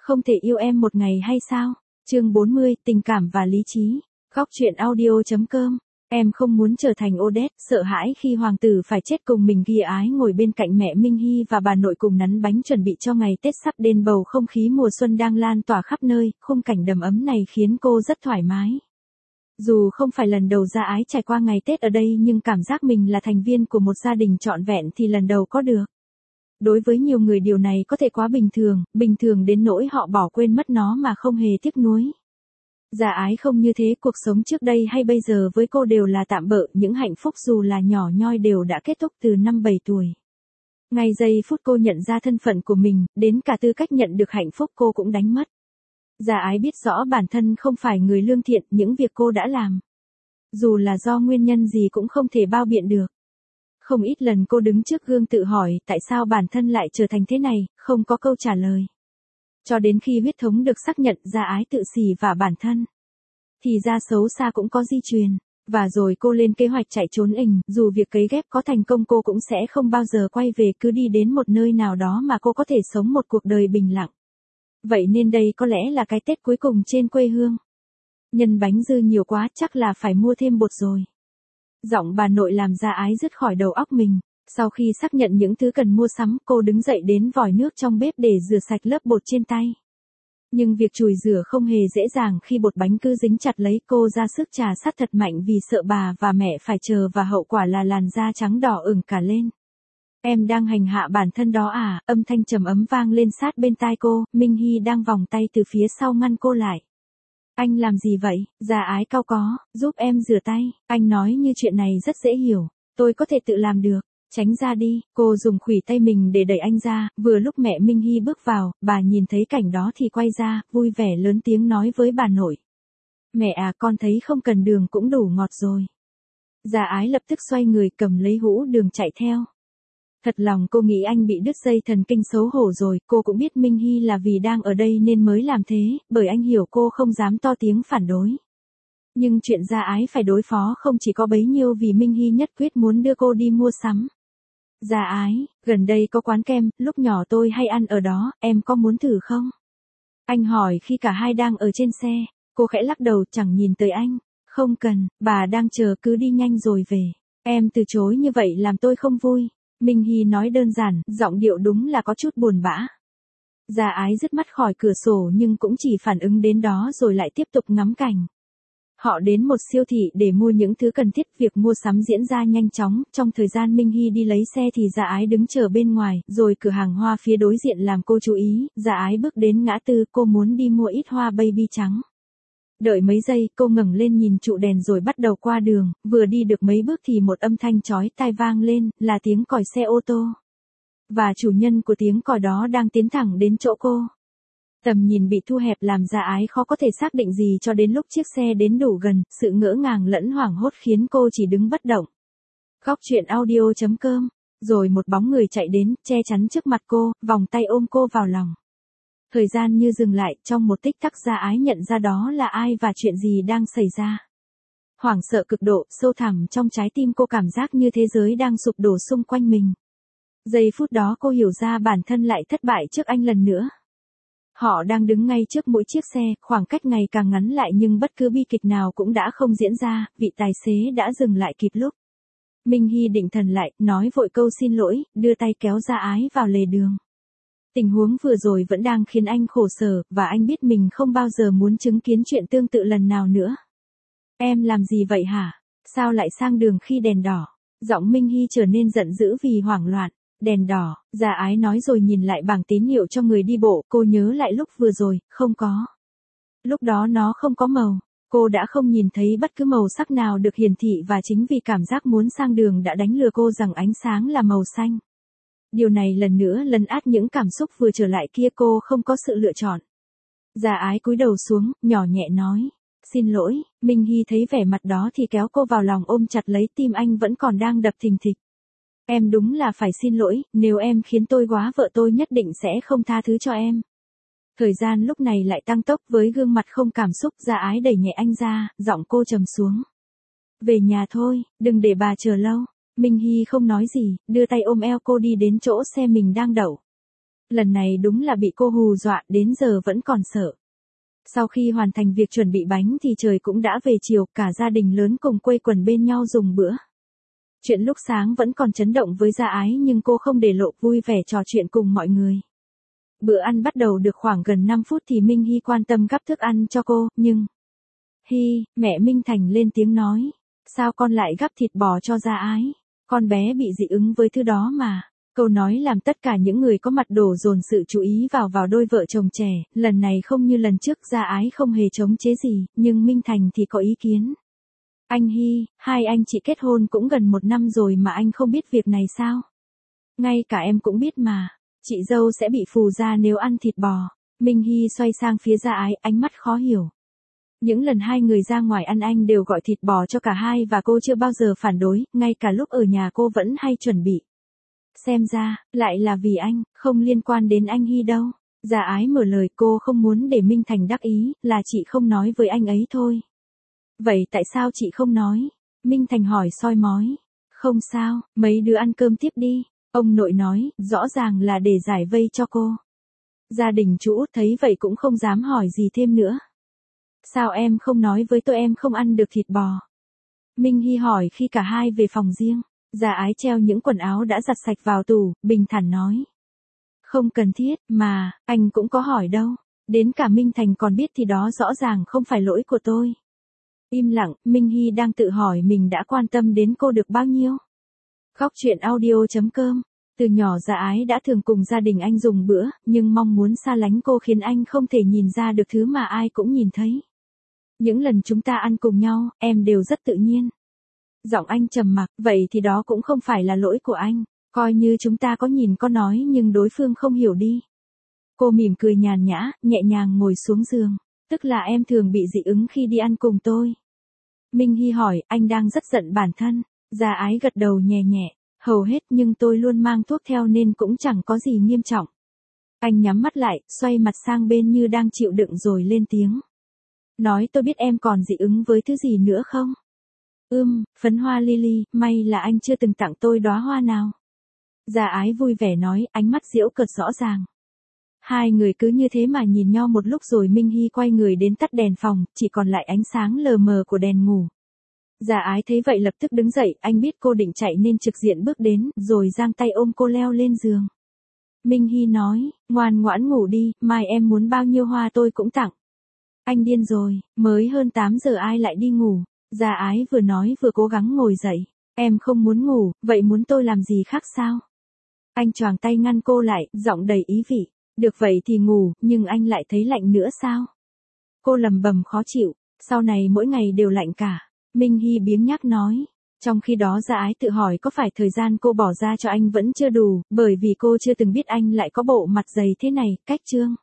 Không thể yêu em một ngày hay sao? Chương 40, tình cảm và lý trí. Góc truyện audio.com. Em không muốn trở thành Odette, sợ hãi khi hoàng tử phải chết cùng mình. Ghi Ái ngồi bên cạnh mẹ Minh Hy và bà nội cùng nắn bánh chuẩn bị cho ngày Tết sắp đến. Bầu không khí mùa xuân đang lan tỏa khắp nơi, khung cảnh đầm ấm này khiến cô rất thoải mái. Dù không phải lần đầu Gia Ái trải qua ngày Tết ở đây nhưng cảm giác mình là thành viên của một gia đình trọn vẹn thì lần đầu có được. Đối với nhiều người điều này có thể quá bình thường đến nỗi họ bỏ quên mất nó mà không hề tiếc nuối. Gia Ái không như thế, cuộc sống trước đây hay bây giờ với cô đều là tạm bợ, những hạnh phúc dù là nhỏ nhoi đều đã kết thúc từ năm 7 tuổi. Ngay giây phút cô nhận ra thân phận của mình, đến cả tư cách nhận được hạnh phúc cô cũng đánh mất. Gia Ái biết rõ bản thân không phải người lương thiện, những việc cô đã làm, dù là do nguyên nhân gì cũng không thể bao biện được. Không ít lần cô đứng trước gương tự hỏi tại sao bản thân lại trở thành thế này, không có câu trả lời. Cho đến khi huyết thống được xác nhận, Gia Ái tự xỉ vả bản thân. Thì ra xấu xa cũng có di truyền. Và rồi cô lên kế hoạch chạy trốn dù việc cấy ghép có thành công cô cũng sẽ không bao giờ quay về, cứ đi đến một nơi nào đó mà cô có thể sống một cuộc đời bình lặng. Vậy nên đây có lẽ là cái Tết cuối cùng trên quê hương. Nhân bánh dư nhiều quá, chắc là phải mua thêm bột rồi. Giọng bà nội làm Gia Ái dứt khỏi đầu óc mình. Sau khi xác nhận những thứ cần mua sắm, cô đứng dậy đến vòi nước trong bếp để rửa sạch lớp bột trên tay. Nhưng việc chùi rửa không hề dễ dàng khi bột bánh cứ dính chặt lấy. Cô ra sức chà sát thật mạnh vì sợ bà và mẹ phải chờ và hậu quả là làn da trắng đỏ ửng cả lên. Em đang hành hạ bản thân đó à? Âm thanh trầm ấm vang lên sát bên tai cô. Minh Hy đang vòng tay từ phía sau ngăn cô lại. Anh làm gì vậy? Gia Ái cau có, giúp em rửa tay. Anh nói như chuyện này rất dễ hiểu. Tôi có thể tự làm được. Tránh ra đi, cô dùng khuỷu tay mình để đẩy anh ra. Vừa lúc mẹ Minh Hy bước vào, bà nhìn thấy cảnh đó thì quay ra, vui vẻ lớn tiếng nói với bà nội. Mẹ à, con thấy không cần đường cũng đủ ngọt rồi. Gia Ái lập tức xoay người cầm lấy hũ đường chạy theo. Thật lòng cô nghĩ anh bị đứt dây thần kinh, xấu hổ rồi. Cô cũng biết Minh Hy là vì đang ở đây nên mới làm thế, bởi anh hiểu cô không dám to tiếng phản đối. Nhưng chuyện Gia Ái phải đối phó không chỉ có bấy nhiêu, vì Minh Hy nhất quyết muốn đưa cô đi mua sắm. Gia Ái, gần đây có quán kem, lúc nhỏ tôi hay ăn ở đó, em có muốn thử không? Anh hỏi khi cả hai đang ở trên xe. Cô khẽ lắc đầu, chẳng nhìn tới anh. Không cần, bà đang chờ, cứ đi nhanh rồi về. Em từ chối như vậy làm tôi không vui. Minh Hy nói đơn giản, giọng điệu đúng là có chút buồn bã. Gia Ái dứt mắt khỏi cửa sổ nhưng cũng chỉ phản ứng đến đó rồi lại tiếp tục ngắm cảnh. Họ đến một siêu thị để mua những thứ cần thiết, việc mua sắm diễn ra nhanh chóng. Trong thời gian Minh Hy đi lấy xe thì Gia Ái đứng chờ bên ngoài, rồi cửa hàng hoa phía đối diện làm cô chú ý. Gia Ái bước đến ngã tư, cô muốn đi mua ít hoa baby trắng. Đợi mấy giây, cô ngẩng lên nhìn trụ đèn rồi bắt đầu qua đường. Vừa đi được mấy bước thì một âm thanh chói tai vang lên, là tiếng còi xe ô tô. Và chủ nhân của tiếng còi đó đang tiến thẳng đến chỗ cô. Tầm nhìn bị thu hẹp làm Gia Ái khó có thể xác định gì cho đến lúc chiếc xe đến đủ gần, sự ngỡ ngàng lẫn hoảng hốt khiến cô chỉ đứng bất động. Góc truyện audio.com. Rồi một bóng người chạy đến, che chắn trước mặt cô, vòng tay ôm cô vào lòng. Thời gian như dừng lại, trong một tích tắc Gia Ái nhận ra đó là ai và chuyện gì đang xảy ra. Hoảng sợ cực độ, sâu thẳm trong trái tim cô, cảm giác như thế giới đang sụp đổ xung quanh mình. Giây phút đó cô hiểu ra bản thân lại thất bại trước anh lần nữa. Họ đang đứng ngay trước mỗi chiếc xe, khoảng cách ngày càng ngắn lại nhưng bất cứ bi kịch nào cũng đã không diễn ra, vị tài xế đã dừng lại kịp lúc. Minh Hy định thần lại, nói vội câu xin lỗi, đưa tay kéo Gia Ái vào lề đường. Tình huống vừa rồi vẫn đang khiến anh khổ sở, và anh biết mình không bao giờ muốn chứng kiến chuyện tương tự lần nào nữa. Em làm gì vậy hả? Sao lại sang đường khi đèn đỏ? Giọng Minh Hy trở nên giận dữ vì hoảng loạn. Đèn đỏ, Gia Ái nói rồi nhìn lại bảng tín hiệu cho người đi bộ, cô nhớ lại lúc vừa rồi, không có. Lúc đó nó không có màu, cô đã không nhìn thấy bất cứ màu sắc nào được hiển thị và chính vì cảm giác muốn sang đường đã đánh lừa cô rằng ánh sáng là màu xanh. Điều này lần nữa lấn át những cảm xúc vừa trở lại kia, cô không có sự lựa chọn. Gia Ái cúi đầu xuống, nhỏ nhẹ nói, xin lỗi. Minh Hy thấy vẻ mặt đó thì kéo cô vào lòng ôm chặt lấy, tim anh vẫn còn đang đập thình thịch. Em đúng là phải xin lỗi, nếu em khiến tôi quá vợ tôi nhất định sẽ không tha thứ cho em. Thời gian lúc này lại tăng tốc, với gương mặt không cảm xúc, Gia Ái đẩy nhẹ anh ra, giọng cô trầm xuống. Về nhà thôi, đừng để bà chờ lâu. Minh Hy không nói gì, đưa tay ôm eo cô đi đến chỗ xe mình đang đậu. Lần này đúng là bị cô hù dọa, đến giờ vẫn còn sợ. Sau khi hoàn thành việc chuẩn bị bánh thì trời cũng đã về chiều, cả gia đình lớn cùng quây quần bên nhau dùng bữa. Chuyện lúc sáng vẫn còn chấn động với Gia Ái nhưng cô không để lộ, vui vẻ trò chuyện cùng mọi người. Bữa ăn bắt đầu được khoảng gần 5 phút thì Minh Hy quan tâm gắp thức ăn cho cô, nhưng... Hy, mẹ Minh Thành lên tiếng nói. Sao con lại gắp thịt bò cho Gia Ái? Con bé bị dị ứng với thứ đó mà. Câu nói làm tất cả những người có mặt đổ dồn sự chú ý vào đôi vợ chồng trẻ, lần này không như lần trước Gia Ái không hề chống chế gì, nhưng Minh Thành thì có ý kiến. Anh Hy, hai anh chị kết hôn cũng gần 1 năm rồi mà anh không biết việc này sao? Ngay cả em cũng biết mà, chị dâu sẽ bị phù ra nếu ăn thịt bò. Minh Hy xoay sang phía Gia Ái, ánh mắt khó hiểu. Những lần hai người ra ngoài ăn anh đều gọi thịt bò cho cả hai và cô chưa bao giờ phản đối, ngay cả lúc ở nhà cô vẫn hay chuẩn bị. Xem ra, lại là vì anh, không liên quan đến anh Hy đâu. Gia Ái mở lời, cô không muốn để Minh Thành đắc ý, là chị không nói với anh ấy thôi. Vậy tại sao chị không nói? Minh Thành hỏi soi mói. Không sao, mấy đứa ăn cơm tiếp đi. Ông nội nói, rõ ràng là để giải vây cho cô. Gia đình chú Út thấy vậy cũng không dám hỏi gì thêm nữa. Sao em không nói với tôi em không ăn được thịt bò? Minh Hy hỏi khi cả hai về phòng riêng. Gia Ái treo những quần áo đã giặt sạch vào tủ, bình thản nói. Không cần thiết, mà, anh cũng có hỏi đâu. Đến cả Minh Thành còn biết thì đó rõ ràng không phải lỗi của tôi. Im lặng, Minh Hy đang tự hỏi mình đã quan tâm đến cô được bao nhiêu. Góc truyện audio.com. Từ nhỏ Gia Ái đã thường cùng gia đình anh dùng bữa, nhưng mong muốn xa lánh cô khiến anh không thể nhìn ra được thứ mà ai cũng nhìn thấy. Những lần chúng ta ăn cùng nhau, em đều rất tự nhiên. Giọng anh trầm mặc, vậy thì đó cũng không phải là lỗi của anh, coi như chúng ta có nhìn có nói nhưng đối phương không hiểu đi. Cô mỉm cười nhàn nhã, nhẹ nhàng ngồi xuống giường, tức là em thường bị dị ứng khi đi ăn cùng tôi. Minh Hy hỏi, anh đang rất giận bản thân. Gia Ái gật đầu nhẹ nhẹ, hầu hết nhưng tôi luôn mang thuốc theo nên cũng chẳng có gì nghiêm trọng. Anh nhắm mắt lại, xoay mặt sang bên như đang chịu đựng rồi lên tiếng. Nói tôi biết em còn dị ứng với thứ gì nữa không? Phấn hoa lily, may là anh chưa từng tặng tôi đóa hoa nào. Gia Ái vui vẻ nói, ánh mắt giễu cợt rõ ràng. Hai người cứ như thế mà nhìn nhau một lúc rồi Minh Hy quay người đến tắt đèn phòng, chỉ còn lại ánh sáng lờ mờ của đèn ngủ. Gia Ái thấy vậy lập tức đứng dậy, anh biết cô định chạy nên trực diện bước đến, rồi giang tay ôm cô leo lên giường. Minh Hy nói, ngoan ngoãn ngủ đi, mai em muốn bao nhiêu hoa tôi cũng tặng. Anh điên rồi, mới hơn 8 giờ ai lại đi ngủ. Gia Ái vừa nói vừa cố gắng ngồi dậy. Em không muốn ngủ, vậy muốn tôi làm gì khác sao? Anh choàng tay ngăn cô lại, giọng đầy ý vị. Được vậy thì ngủ, nhưng anh lại thấy lạnh nữa sao? Cô lầm bầm khó chịu, sau này mỗi ngày đều lạnh cả. Minh Hy biếng nhác nói. Trong khi đó Gia Ái tự hỏi có phải thời gian cô bỏ ra cho anh vẫn chưa đủ, bởi vì cô chưa từng biết anh lại có bộ mặt dày thế này. Cách chương